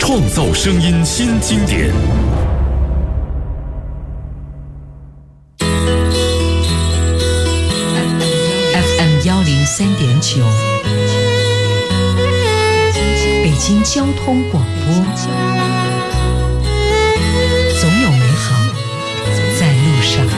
创造声音新经典。 FM103.9，北京交通广播，总有美好在路上。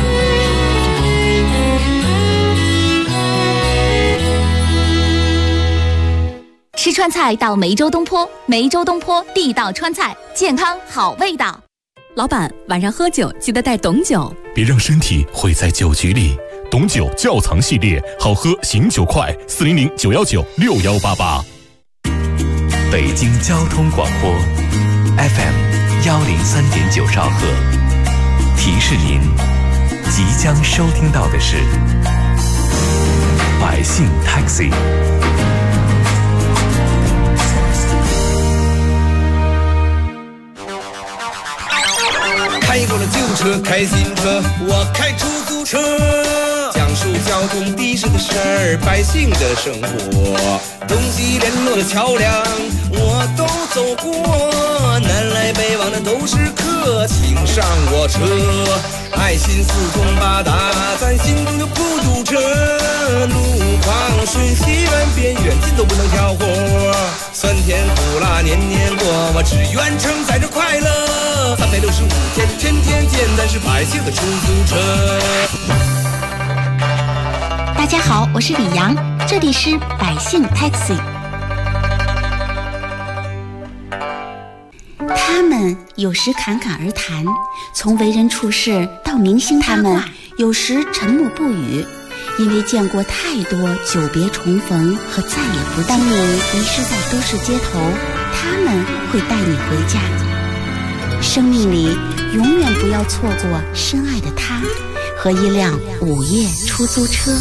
吃川菜到梅州东坡，梅州东坡地道川菜，健康好味道。 老板，晚上喝酒记得带董酒， 别让身体毁在酒局里。董酒窖藏系列，好喝醒酒快，400-919-6188。 北京交通广播 FM103.9兆赫，提示您即将收听到的是百姓 Taxi。 开过了旧车，开新车，我开出租车，讲述交通的士的事儿，百姓的生活，东西联络的桥梁我都走过，南来北往的都是客，请上我车，爱心四通八达，咱心中就不堵车，路况顺西远边远近都不能挑活，酸甜苦辣年年过，我只愿承载着快乐，365天天天见，咱是百姓的出租车。 大家好，我是李阳，这里是百姓 Taxi。 他们有时侃侃而谈，从为人处事到明星八卦，他们有时沉默不语，因为见过太多久别重逢和再也不见。当你迷失在都市街头，他们会带你回家。生命里永远不要错过深爱的他和一辆午夜出租车。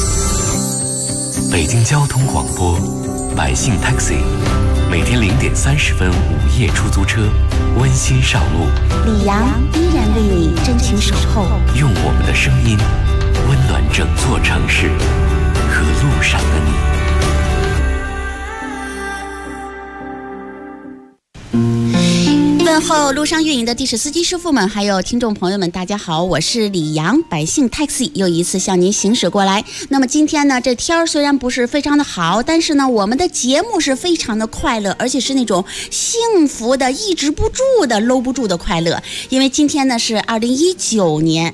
北京交通广播百姓 Taxi， 每天0点30分午夜出租车温馨上路， 李阳依然为你真情守候， 用我们的声音温暖整座城市和路上的你。 问候路上运营的的士司机师傅们，还有听众朋友们，大家好，我是李阳，百姓 Taxi 又一次向您行驶过来。那么今天呢，这天儿虽然不是非常的好，但是呢，我们的节目是非常的快乐，而且是那种幸福的、抑制不住的、搂不住的快乐。因为今天呢是2019年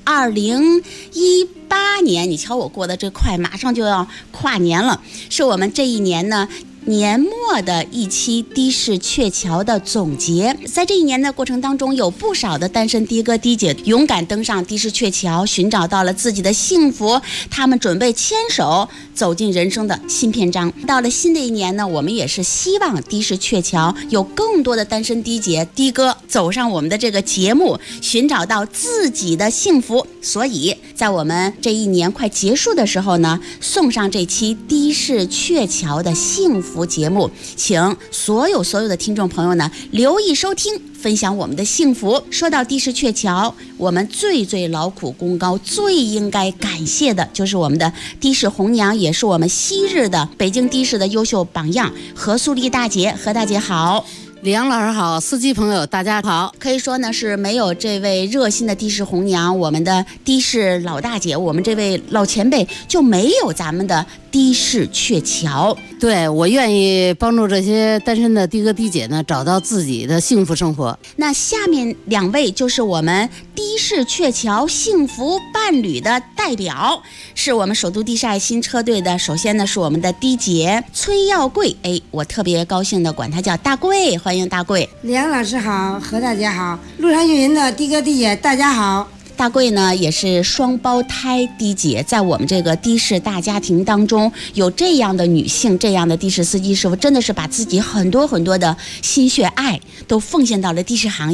2018年，你瞧我过得这快，马上就要跨年了，是我们这一年呢年末的一期的士鹊桥的总结。在这一年的过程当中，有不少的单身的哥的姐勇敢登上的士鹊桥，寻找到了自己的幸福，他们准备牵手走进人生的新篇章。到了新的一年呢，我们也是希望的士鹊桥有更多的单身的姐的哥走上我们的这个节目，寻找到自己的幸福。所以在我们这一年快结束的时候呢，送上这期的士鹊桥的幸福节目，请所有的听众朋友呢留意收听，分享我们的幸福。说到的士鹊桥，我们最劳苦功高，最应该感谢的就是我们的的士红娘，也是我们昔日的北京的士的优秀榜样何素丽大姐。何大姐好。 李阳老师好，司机朋友大家好。 可以说呢，是没有这位热心的的士红娘，我们的的士老大姐，我们这位老前辈，就没有咱们的的士鹊桥。 对，我愿意帮助这些单身的的哥的姐呢，找到自己的幸福生活。 那下面两位就是我们的士鹊桥幸福伴侣的代表，是我们首都的士爱心车队的。首先呢，是我们的的姐崔耀贵，我特别高兴的管她叫大贵，欢迎大贵。 李阳老师好，何大姐好，路上运营的的哥的姐大家好。 大贵呢也是双胞胎的姐，在我们这个的士大家庭当中，有这样的女性，这样的的士司机师傅，真的是把自己很多的心血爱都奉献到了的士行业。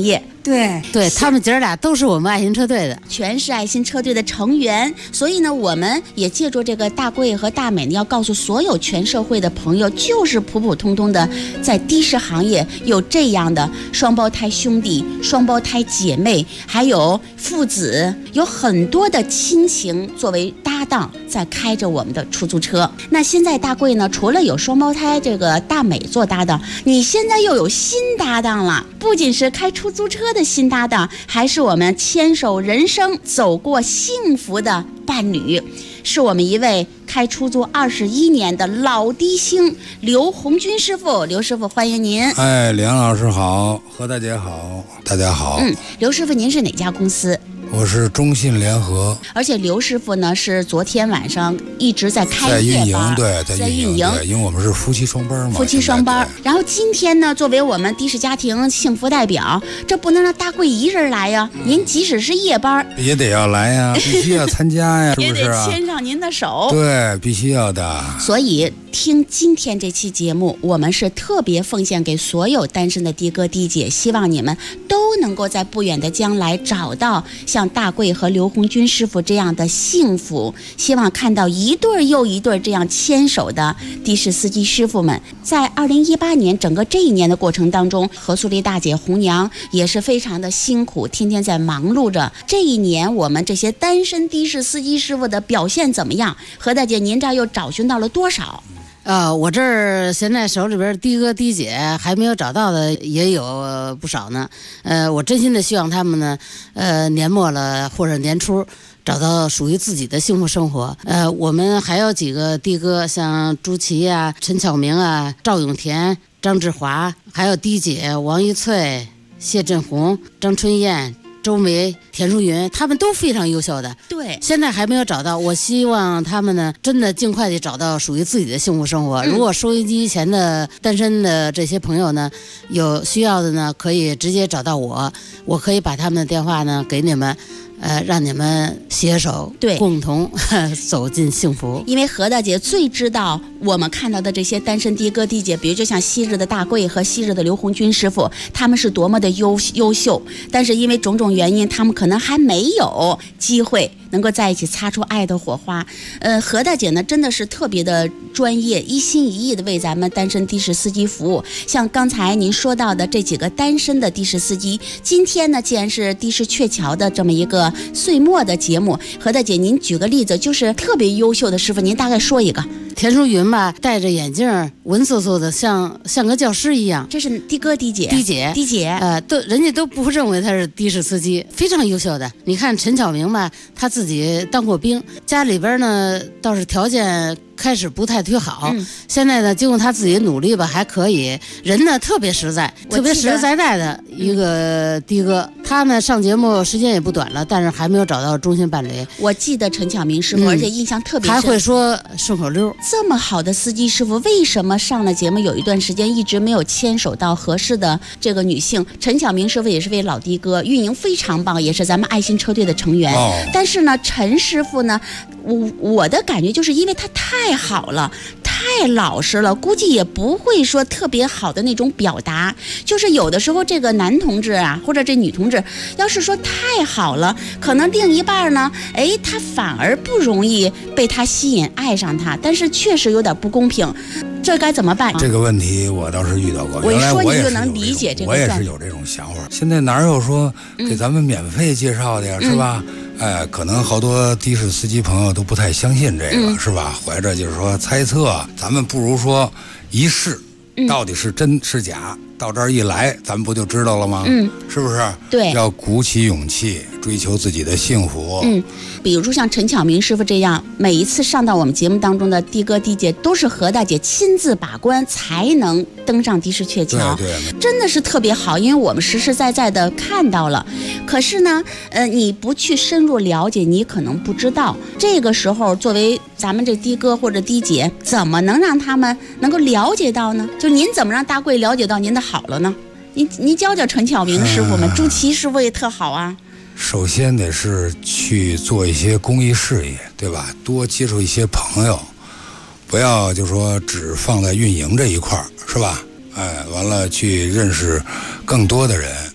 对，他们姐俩都是我们爱心车队的， 全是爱心车队的成员。所以呢，我们也借助这个大贵和大美呢，要告诉所有全社会的朋友，就是普普通通的在的士行业有这样的双胞胎兄弟、双胞胎姐妹，还有父子，有很多的亲情作为搭档在开着我们的出租车。那现在大贵呢，除了有双胞胎这个大美做搭档，你现在又有新搭档了，不仅是开出租车的新搭档，还是我们牵手人生走过幸福的伴侣，是我们一位开出租21年的老的星刘红军师傅。刘师傅，欢迎您。 哎，梁老师好，何大姐好，大家好。 刘师傅，您是哪家公司？ 我是中信联合。 而且刘师傅呢，是昨天晚上一直在开夜班，在运营， 因为我们是夫妻双班嘛。 夫妻双班。然后今天呢，作为我们的士家庭幸福代表，这不能让大贵一人来呀。您即使是夜班也得要来呀，必须要参加呀，是不是也得牵上您的手。 对，必须要的。 所以听今天这期节目，我们是特别奉献给所有单身的的哥的姐，希望你们都能够在不远的将来找到像大贵和刘红军师傅这样的幸福，希望看到一对又一对这样牵手的的士司机师傅们。在2018年整个这一年的过程当中，何素丽大姐、红娘也是非常的辛苦，天天在忙碌着。这一年我们这些单身的士司机师傅的表现怎么样？何大姐，您这儿又找寻到了多少？ 我这儿现在手里边的哥的姐还没有找到的也有不少呢。我真心的希望他们呢，年末了或者年初找到属于自己的幸福生活。我们还有几个的哥，像朱琪啊、陈巧明啊、赵永田、张志华，还有的姐王玉翠、谢振红、张春燕、周梅、田淑云，他们都非常优秀的。 对， 现在还没有找到，我希望他们呢，真的尽快地找到属于自己的幸福生活。如果收音机前的单身的这些朋友呢，有需要的呢，可以直接找到我，我可以把他们的电话呢给你们。让你们携手， 对， 共同走进幸福。 因为何大姐最知道我们看到的这些单身的哥的姐，比如就像昔日的大贵和昔日的刘红军师傅，他们是多么的优秀，但是因为种种原因，他们可能还没有机会能够在一起擦出爱的火花。何大姐呢，真的是特别的专业，一心一意的为咱们单身的士司机服务。像刚才您说到的这几个单身的的士司机，今天呢，既然是的士鹊桥的这么一个岁末的节目，何大姐您举个例子，就是特别优秀的师傅，您大概说一个。 田淑云吧，戴着眼镜，文绉绉的，像个教师一样。 这是的哥的姐， 人家都不认为他是的士司机，非常优秀的。你看陈巧明吧，他自己当过兵，家里边呢倒是条件开始不太忒好，现在呢经过他自己的努力吧，还可以。人呢特别实在，特别实实在在的一个的哥。他呢上节目时间也不短了，但是还没有找到中心伴侣。 我记得陈巧明师傅，而且印象特别深， 还会说顺口溜。 这么好的司机师傅，为什么上了节目有一段时间一直没有牵手到合适的这个女性？陈巧明师傅也是位老的哥，运营非常棒，也是咱们爱心车队的成员。但是呢，陈师傅呢，我的感觉就是因为他太好了，太老实了，估计也不会说特别好的那种表达。就是有的时候这个男同志啊，或者这女同志，要是说太好了，可能另一半呢，他反而不容易被他吸引爱上他，但是确实有点不公平，这该怎么办？ 这个问题我倒是遇到过， 我一说你就能理解这个。 我也是有这种想法。现在哪有说给咱们免费介绍的呀，是吧？可能好多的士司机朋友都不太相信这个，是吧？怀着就是说猜测，咱们不如说一试，到底是真是假，到这儿一来，咱们不就知道了吗？是不是？ 对， 要鼓起勇气，追求自己的幸福。 比如说像陈巧明师傅这样，每一次上到我们节目当中的的哥的姐，都是何大姐亲自把关，才能登上的士鹊桥。 对， 真的是特别好，因为我们实实在在的看到了。可是呢，你不去深入了解，你可能不知道。这个时候，作为咱们这的哥或者的姐，怎么能让他们能够了解到呢？就您怎么让大贵了解到您的好了呢？您教教陈巧明师傅们，朱琪师傅也特好啊。 首先得是去做一些公益事业，对吧？多接触一些朋友，不要就说只放在运营这一块儿，是吧？完了去认识更多的人，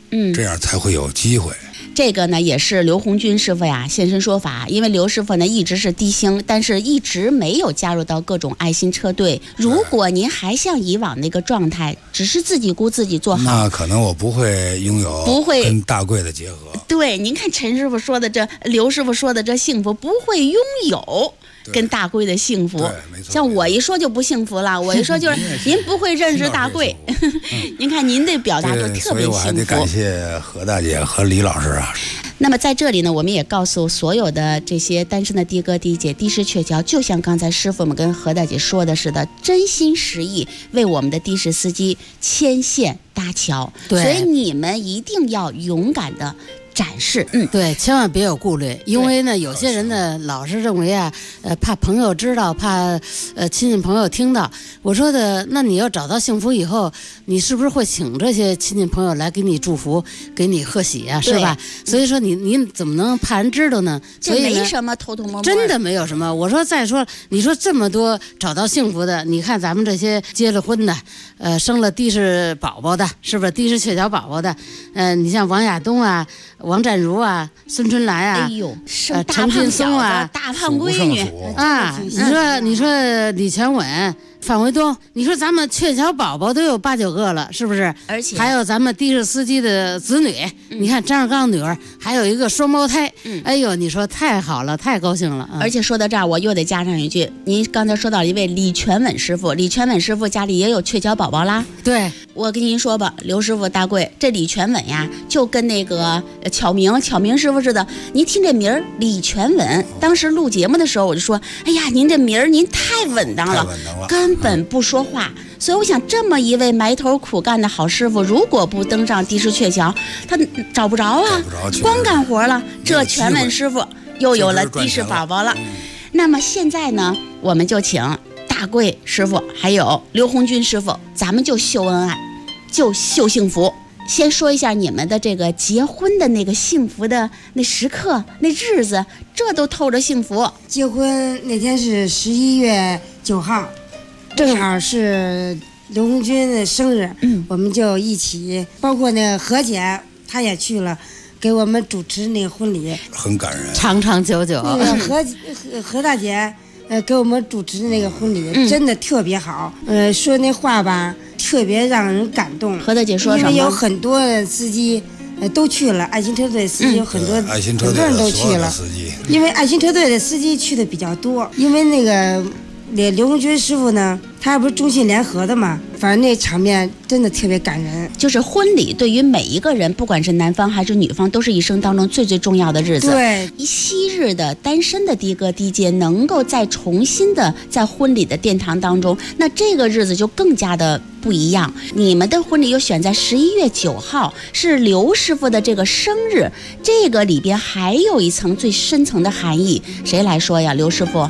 这样才会有机会。 这个呢也是刘红军师傅呀现身说法，因为刘师傅呢一直是低星，但是一直没有加入到各种爱心车队。如果您还像以往那个状态，只是自己顾自己做好， 那可能我不会拥有跟大贵的结合。 对，您看陈师傅说的这，刘师傅说的这幸福，不会拥有跟大贵的幸福。像我一说就不幸福了，我一说就是您不会认识大贵。您看您的表达就特别幸福。所以我还得感谢何大姐和李老师啊。 那么在这里呢，我们也告诉所有的这些单身的的哥的姐，的士鹊桥就像刚才师傅们跟何大姐说的似的，真心实意为我们的的士司机牵线搭桥。所以你们一定要勇敢的展示， 对，千万别有顾虑，因为呢，有些人呢老是认为啊，怕朋友知道，怕亲戚朋友听到。我说的，那你要找到幸福以后，你是不是会请这些亲戚朋友来给你祝福，给你贺喜啊，是吧？所以说你怎么能怕人知道呢？所以没什么偷偷摸摸， 真的没有什么。我说再说，你说这么多找到幸福的，你看咱们这些结了婚的，生了的士宝宝的，是不是的士鹊桥宝宝的？你像王亚东啊。王占如啊，孙春兰啊， 哎呦， 陈劲松啊， 大胖闺女啊，你说李全稳、范维东，你说咱们鹊桥宝宝都有8、9个了，是不是？ 而且还有咱们的士司机的子女，你看张绍刚女儿还有一个双胞胎，哎呦，你说太好了，太高兴了。 而且说到这儿，我又得加上一句，您刚才说到一位李全稳师傅，李全稳师傅家里也有鹊桥宝宝啦。 对， 我跟您说吧，刘师傅大贵，这李全稳呀，就跟那个巧明师傅似的。您听这名儿李全稳，当时录节目的时候我就说，哎呀，您这名儿您太稳当了，根本不说话。所以我想，这么一位埋头苦干的好师傅，如果不登上的士鹊桥，他找不着啊，光干活了。这全稳师傅又有了的士宝宝了。那么现在呢，我们就请大贵师傅还有刘红军师傅，咱们就秀恩爱，就秀幸福。先说一下你们的这个结婚的那个幸福的那时刻那日子，这都透着幸福。 结婚那天是11月9号，正好是刘红军的生日，我们就一起，包括那个何姐她也去了，给我们主持那个婚礼， 很感人， 长长久久。 那个何大姐给我们主持的那个婚礼，真的特别好。说那话吧，特别让人感动。 何大姐说什么？ 因为有很多司机都去了，爱心车队司机有很多，很多人都去了。因为爱心车队的司机去的比较多，因为那个刘红军师傅呢，他不是中信联合的嘛，反正那场面真的特别感人。 就是婚礼对于每一个人，不管是男方还是女方，都是一生当中最重要的日子。 对， 昔日的单身的的哥的姐能够再重新的在婚礼的殿堂当中，那这个日子就更加的不一样。你们的婚礼又选在11月9号，是刘师傅的这个生日，这个里边还有一层最深层的含义。谁来说呀？刘师傅。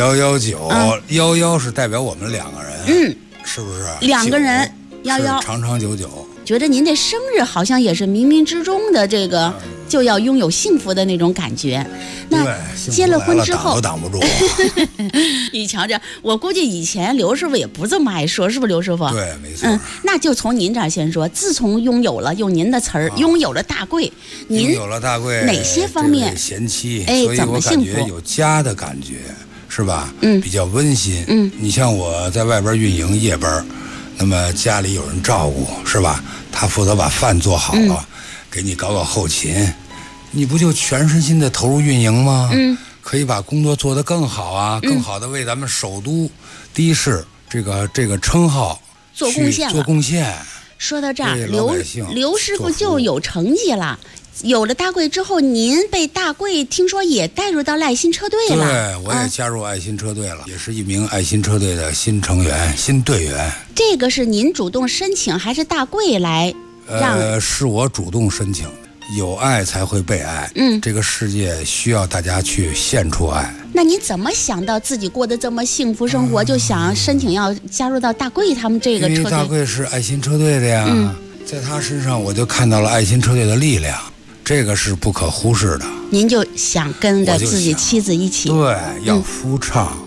119，11是代表我们2个人，是不是 ？2个人，11 长长久久。 觉得您这生日好像也是冥冥之中的这个就要拥有幸福的那种感觉。那结了婚之后挡都挡不住。 你瞧瞧，我估计以前刘师傅也不这么爱说，是不是刘师傅？ 对，没错。 那就从您这儿先说。自从拥有了，用您的词儿，拥有了大贵，您有了大贵， 哪些方面贤妻？所以我感觉有家的感觉，是吧？比较温馨。你像我在外边运营夜班，那么家里有人照顾，是吧？他负责把饭做好了，给你搞后勤，你不就全身心的投入运营吗？可以把工作做得更好啊，更好的为咱们首都的士这个称号做贡献。说到这儿，刘师傅就有成绩了。有了大贵之后，您被大贵听说也带入到爱心车队了。 对，我也加入爱心车队了，也是一名爱心车队的新成员、新队员。 这个是您主动申请，还是大贵来让？ 是我主动申请的。有爱才会被爱，这个世界需要大家去献出爱。 那您怎么想到自己过得这么幸福生活，就想申请要加入到大贵他们这个车队？ 因为大贵是爱心车队的呀，在他身上我就看到了爱心车队的力量。这个是不可忽视的。 您就想跟着自己妻子一起？ 对，要夫唱，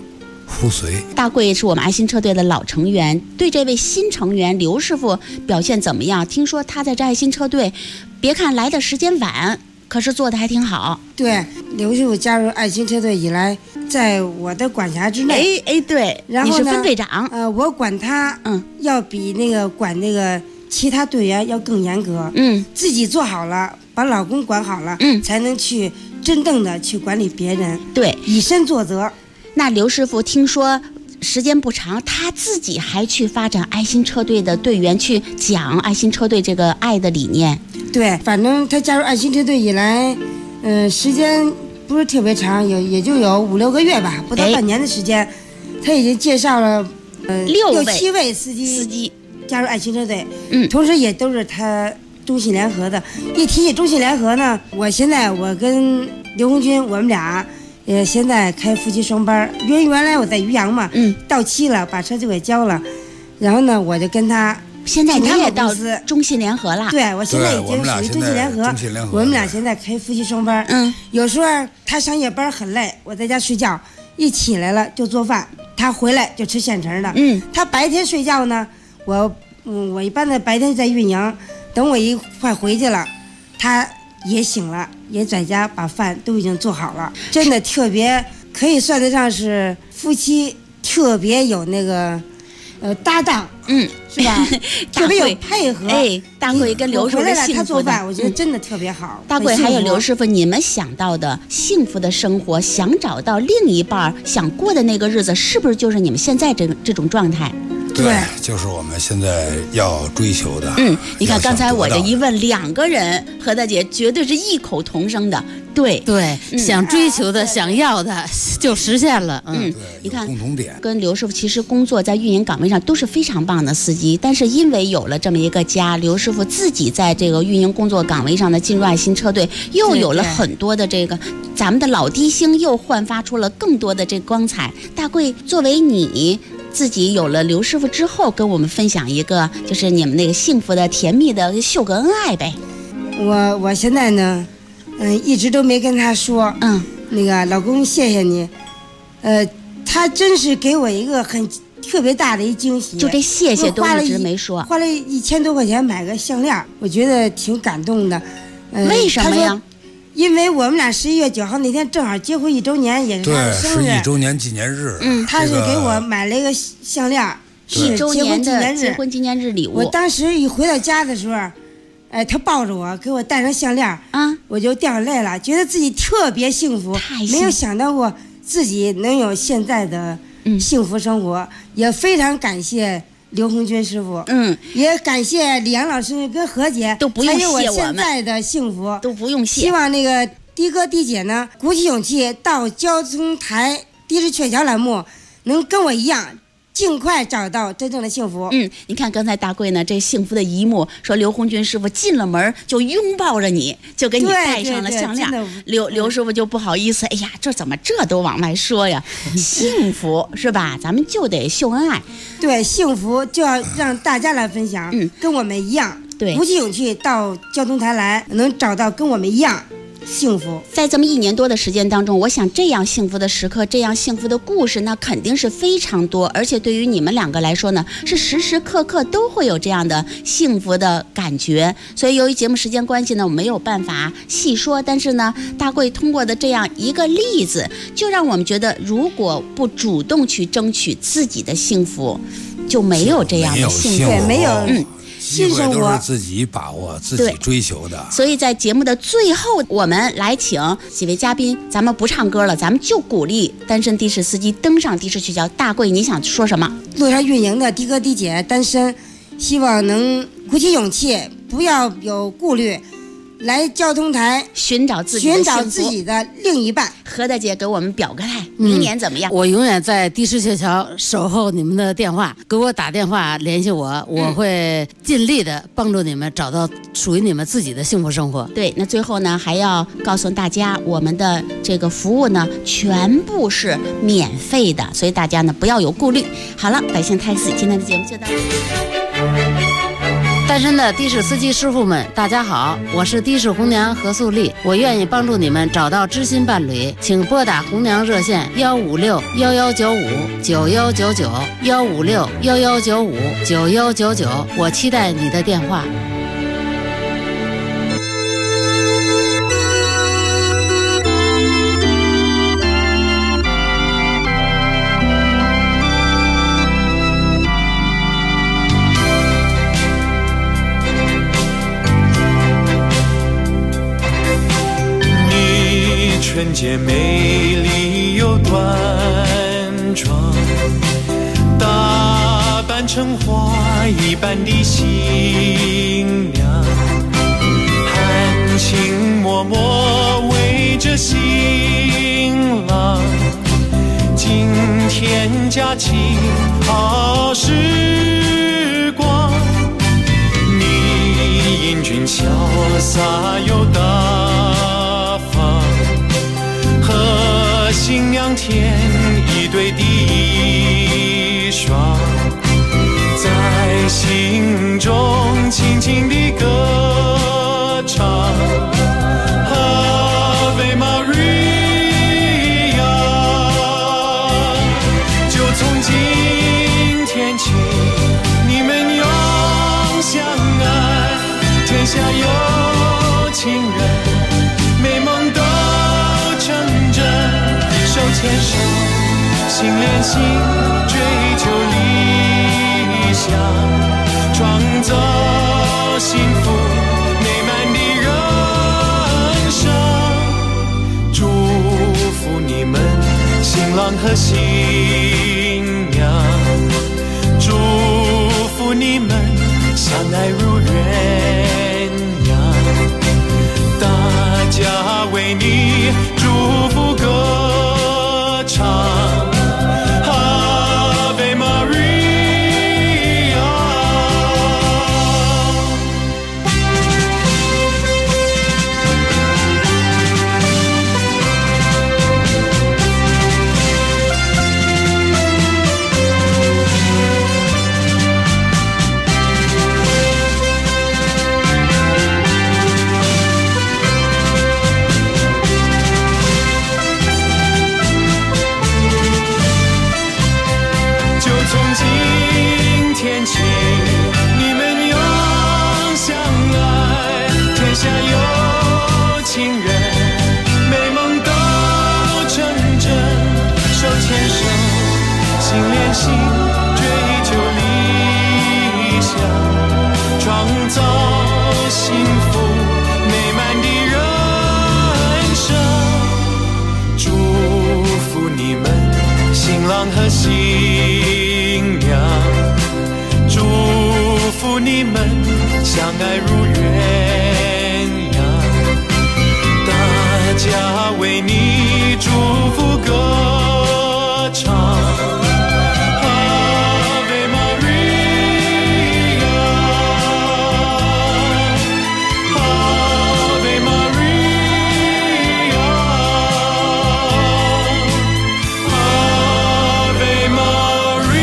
互随。 大贵是我们爱心车队的老成员，对这位新成员刘师傅表现怎么样？听说他在这爱心车队，别看来的时间晚，可是做的还挺好。 对，刘师傅加入爱心车队以来，在我的管辖之内。 对， 然后你是分队长。 我管他，要比那个管那个其他队员要更严格。自己做好了，把老公管好了，才能去真正的去管理别人。 对， 以身作则。 那刘师傅听说时间不长，他自己还去发展爱心车队的队员，去讲爱心车队这个爱的理念。 对，反正他加入爱心车队以来，时间不是特别长，也就有5、6个月吧，不到半年的时间，他已经介绍了6、7位司机加入爱心车队。同时也都是他中信联合的。一提起中信联合呢，我跟刘红军我们俩。现在开夫妻双班，原来我在渔阳嘛，到期了，把车就给交了，然后呢，我就跟他， 现在你也到中信联合了， 对，我现在已经属于中信联合，我们俩现在开夫妻双班，有时候他上夜班很累，我在家睡觉，一起来了就做饭，他回来就吃现成的，他白天睡觉呢，我一般的白天在运营，等我一块回去了，他也醒了，也在家把饭都已经做好了，真的特别可以算得上是夫妻特别有那个搭档，是吧？特别有配合。 大贵跟刘师傅的幸福的， 他做饭，我觉得真的特别好。 大贵还有刘师傅，你们想到的幸福的生活，想找到另一半想过的那个日子，是不是就是你们现在这种状态？ 对，就是我们现在要追求的。 你看刚才我这一问，2个人何大姐绝对是异口同声的。对， 想追求的、想要的就实现了。 你看共同点。 跟刘师傅其实工作在运营岗位上都是非常棒的司机，但是因为有了这么一个家，刘师傅自己在这个运营工作岗位上呢，进入爱心车队，又有了很多的这个咱们的老弟星又焕发出了更多的这光彩。大贵，作为你自己有了刘师傅之后，跟我们分享一个就是你们那个幸福的甜蜜的秀个恩爱呗。 我现在呢一直都没跟他说，那个老公谢谢你，他真是给我一个很特别大的一惊喜， 就这谢谢都一直没说， 花了1000多块钱买个项链，我觉得挺感动的。 为什么呀？ 因为我们俩11月9号那天正好结婚1周年，也是他的生日 ，11周年纪念日。 他是给我买了一个项链，1周年的结婚纪念日礼物。 我当时一回到家的时候，他抱着我，给我戴上项链，我就掉眼泪了，觉得自己特别幸福，没有想到过自己能有现在的幸福生活，也非常感谢刘红军师傅，也感谢李阳老师跟何姐， 都不用谢我现在的幸福， 都不用谢。 希望那个的哥的姐呢，鼓起勇气到交通台的士鹊桥栏目，能跟我一样。尽快找到真正的幸福。 你看刚才大贵呢，这幸福的一幕，说刘红军师傅进了门就拥抱着你，就给你戴上了项链。刘师傅就不好意思，哎呀，这怎么这都往外说呀？幸福是吧？咱们就得秀恩爱。 对，幸福就要让大家来分享，跟我们一样，鼓起勇气到交通台来，能找到跟我们一样。幸福在这么1年多的时间当中，我想这样幸福的时刻，这样幸福的故事，那肯定是非常多，而且对于你们2个来说呢，是时时刻刻都会有这样的幸福的感觉。所以由于节目时间关系呢，我没有办法细说，但是呢，大贵通过的这样一个例子，就让我们觉得，如果不主动去争取自己的幸福，就没有这样的幸福， 没有新生活都是自己把握、自己追求的。 所以在节目的最后，我们来请几位嘉宾，咱们不唱歌了，咱们就鼓励单身的士司机登上的士鹊桥。大贵，你想说什么？ 路上运营的的哥的姐单身，希望能鼓起勇气，不要有顾虑，来交通台寻找自己的另一半。 何大姐给我们表个态，明年怎么样？ 我永远在的士鹊桥守候你们的电话，给我打电话联系我，我会尽力的帮助你们找到属于你们自己的幸福生活。 对，那最后呢，还要告诉大家，我们的这个服务呢，全部是免费的，所以大家呢不要有顾虑。好了，百姓 taxi 今天的节目就到这里。 单身的的士司机师傅们，大家好，我是的士红娘何素丽，我愿意帮助你们找到知心伴侣，请拨打红娘热线156-1195-9199，156-1195-9199，我期待你的电话。 纯洁美丽又端庄，打扮成花一般的新娘，含情脉脉围着新郎，今天佳期好时光，你英俊潇洒又大方，和新娘添一对的双，在心中轻轻地歌唱 Ave Maria， 就从今天起你们永相爱，天下有情人美梦都手牵手，心连心，追求理想，创造幸福美满的人生。祝福你们新郎和新娘，祝福你们相爱如鸳鸯，大家为你祝福歌唱 Ave Maria， 从今天起你们永相爱，天下有情人美梦都成真，手牵手心连心，追求理想，创造幸福美满的人生。祝福你们新郎和新娘，祝福你们相爱如鸳鸯，大家为你祝福歌唱 Ave Maria， Ave Maria， Ave Maria。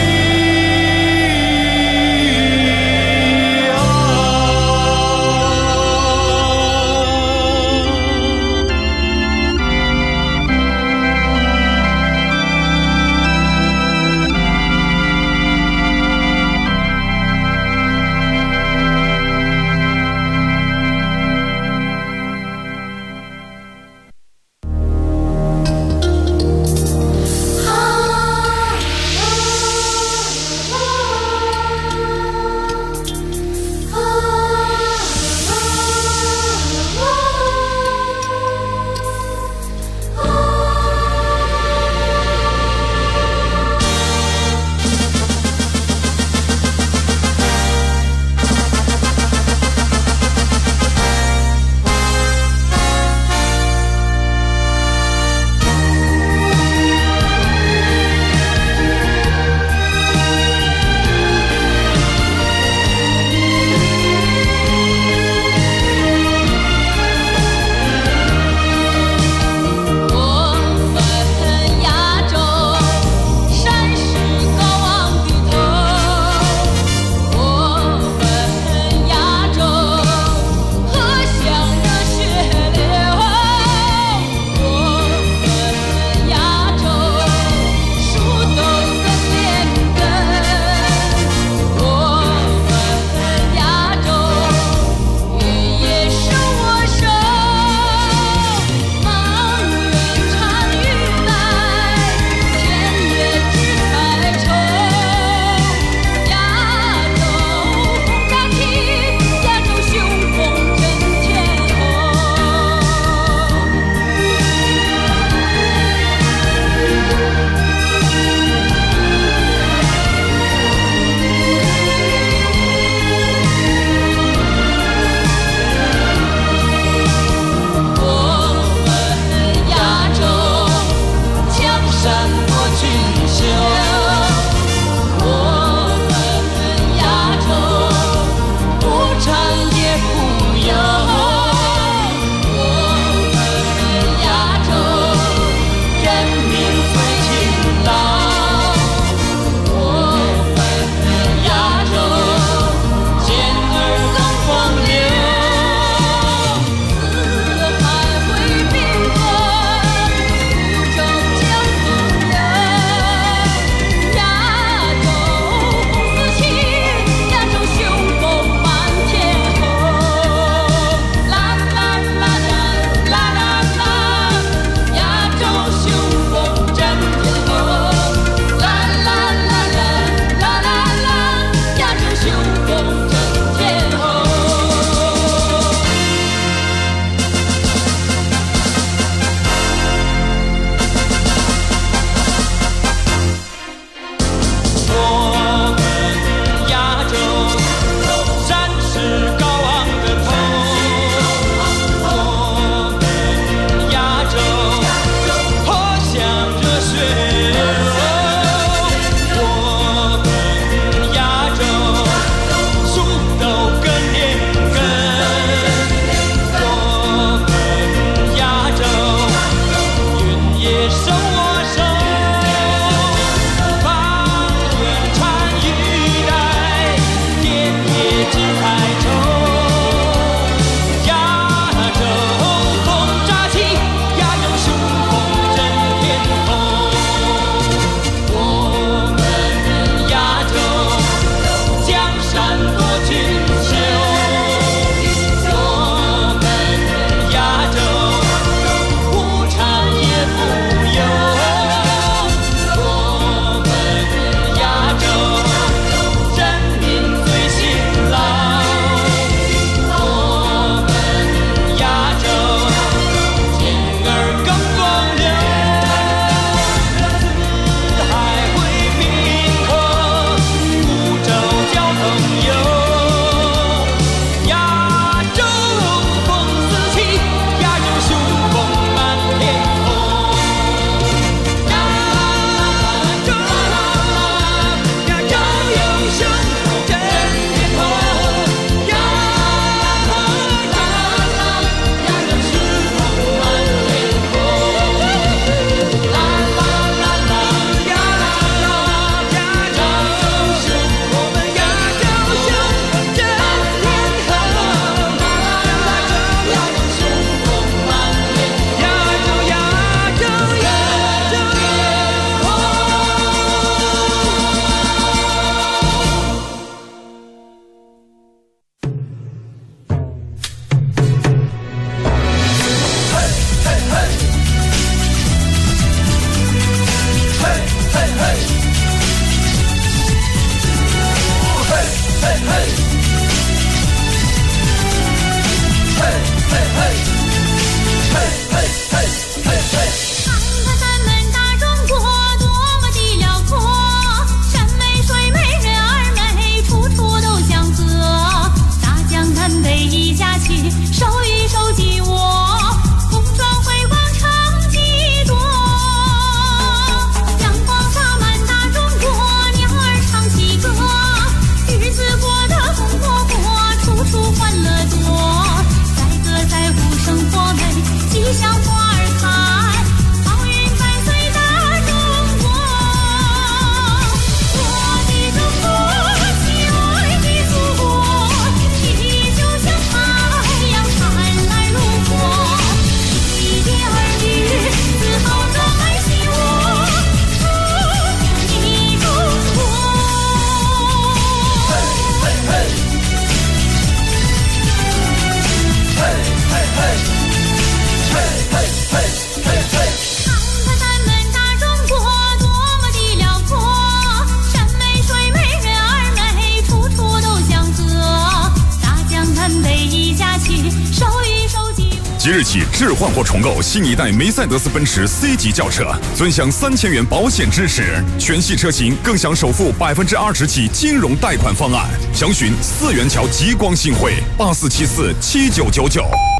即日起置换或重购新一代梅赛德斯奔驰 C 级轿车，尊享3000元保险支持，全系车型更享首付20%起金融贷款方案。详询4元桥极光新汇84747999。